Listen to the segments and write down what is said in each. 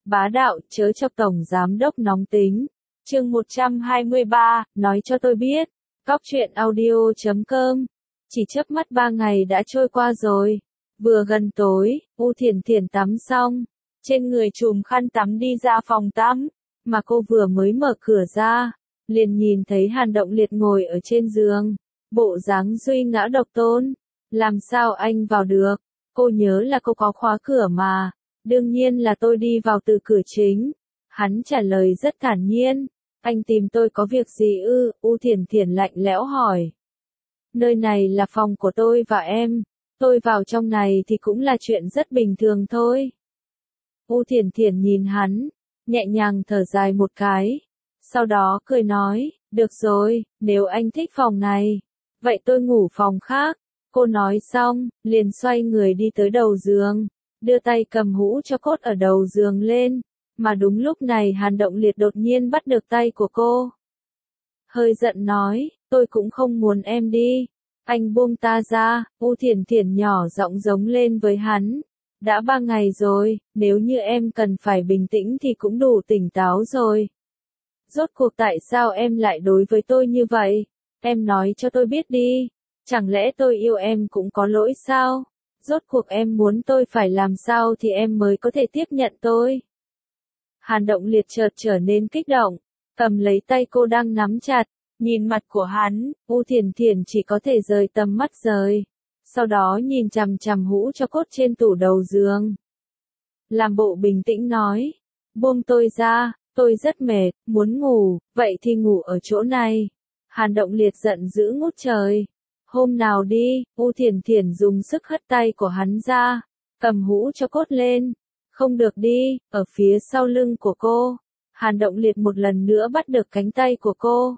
Bá đạo, chớ chọc tổng giám đốc nóng tính. Chương 123, nói cho tôi biết. Cóc truyện audio.com. Chỉ chớp mắt 3 ngày đã trôi qua rồi. Vừa gần tối, U Thiển Thiển tắm xong, trên người trùm khăn tắm đi ra phòng tắm, mà cô vừa mới mở cửa ra, liền nhìn thấy Hàn Động Liệt ngồi ở trên giường, bộ dáng duy ngã độc tôn. Làm sao anh vào được? Cô nhớ là cô có khóa cửa mà. Đương nhiên là tôi đi vào từ cửa chính. Hắn trả lời rất thản nhiên. Anh tìm tôi có việc gì ư? U Thiển Thiển lạnh lẽo hỏi. Nơi này là phòng của tôi và em. Tôi vào trong này thì cũng là chuyện rất bình thường thôi. U Thiển Thiển nhìn hắn, nhẹ nhàng thở dài một cái. Sau đó cười nói, được rồi, nếu anh thích phòng này, vậy tôi ngủ phòng khác. Cô nói xong, liền xoay người đi tới đầu giường, đưa tay cầm hũ cho cốt ở đầu giường lên, mà đúng lúc này Hàn Động Liệt đột nhiên bắt được tay của cô. Hơi giận nói, tôi cũng không muốn em đi. Anh buông ta ra. U Thiển Thiển nhỏ giọng giống lên với hắn. Đã 3 ngày rồi, nếu như em cần phải bình tĩnh thì cũng đủ tỉnh táo rồi. Rốt cuộc tại sao em lại đối với tôi như vậy? Em nói cho tôi biết đi. Chẳng lẽ tôi yêu em cũng có lỗi sao? Rốt cuộc em muốn tôi phải làm sao thì em mới có thể tiếp nhận tôi? Hàn Động Liệt chợt trở nên kích động, cầm lấy tay cô đang nắm chặt, nhìn mặt của hắn, U Thiển Thiển chỉ có thể rời tầm mắt rời. Sau đó nhìn chằm chằm hũ cho cốt trên tủ đầu giường. Làm bộ bình tĩnh nói, buông tôi ra, tôi rất mệt, muốn ngủ, vậy thì ngủ ở chỗ này. Hàn Động Liệt giận dữ ngút trời. Hôm nào đi, U Thiển Thiển dùng sức hất tay của hắn ra, cầm hũ cho cốt lên. Không được đi, ở phía sau lưng của cô. Hàn Động Liệt một lần nữa bắt được cánh tay của cô.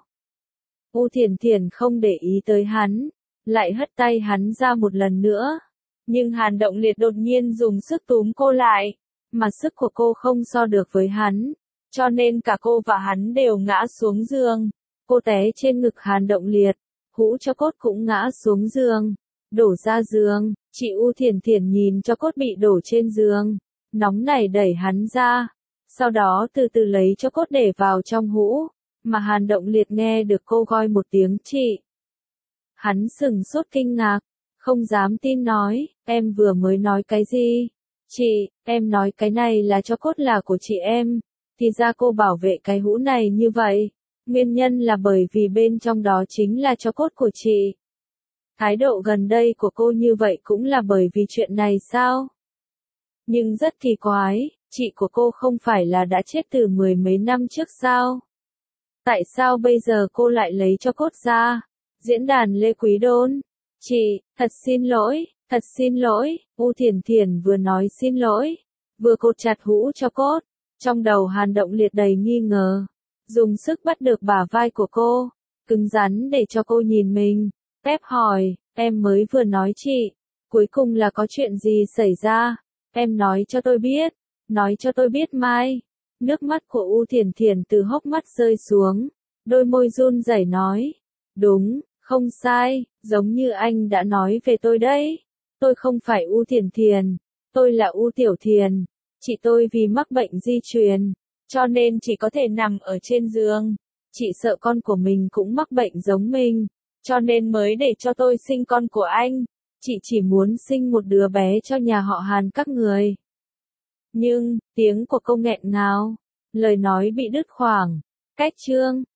U Thiển Thiển không để ý tới hắn, lại hất tay hắn ra một lần nữa. Nhưng Hàn Động Liệt đột nhiên dùng sức túm cô lại, mà sức của cô không so được với hắn, cho nên cả cô và hắn đều ngã xuống giường. Cô té trên ngực Hàn Động Liệt, hũ cho cốt cũng ngã xuống giường, đổ ra giường. Chị U Thiển Thiển nhìn cho cốt bị đổ trên giường, nóng nảy đẩy hắn ra, sau đó từ từ lấy cho cốt để vào trong hũ, mà Hàn Động Liệt nghe được cô gọi một tiếng chị. Hắn sửng sốt kinh ngạc, không dám tin nói, em vừa mới nói cái gì? Chị, em nói cái này là cho cốt là của chị em, thì ra cô bảo vệ cái hũ này như vậy. Nguyên nhân là bởi vì bên trong đó chính là cho cốt của chị. Thái độ gần đây của cô như vậy cũng là bởi vì chuyện này sao? Nhưng rất kỳ quái, chị của cô không phải là đã chết từ 10 mấy năm trước sao? Tại sao bây giờ cô lại lấy cho cốt ra? Diễn đàn Lê Quý Đôn. Chị, thật xin lỗi, U Thiển Thiển vừa nói xin lỗi, vừa cột chặt hũ cho cốt. Trong đầu Hàn Động Liệt đầy nghi ngờ, dùng sức bắt được bả vai của cô, cứng rắn để cho cô nhìn mình. Phép hỏi, em mới vừa nói chị, cuối cùng là có chuyện gì xảy ra? Em nói cho tôi biết, nói cho tôi biết mai. Nước mắt của U Thiển Thiển từ hốc mắt rơi xuống, đôi môi run rẩy nói, đúng, không sai, giống như anh đã nói về tôi đấy. Tôi không phải U Thiển Thiển, tôi là U Tiểu Thiển. Chị tôi vì mắc bệnh di truyền, cho nên chỉ có thể nằm ở trên giường. Chị sợ con của mình cũng mắc bệnh giống mình, cho nên mới để cho tôi sinh con của anh. Chị chỉ muốn sinh một đứa bé cho nhà họ Hàn các người. Nhưng, tiếng của cô nghẹn ngào, lời nói bị đứt khoảng. Cách chương.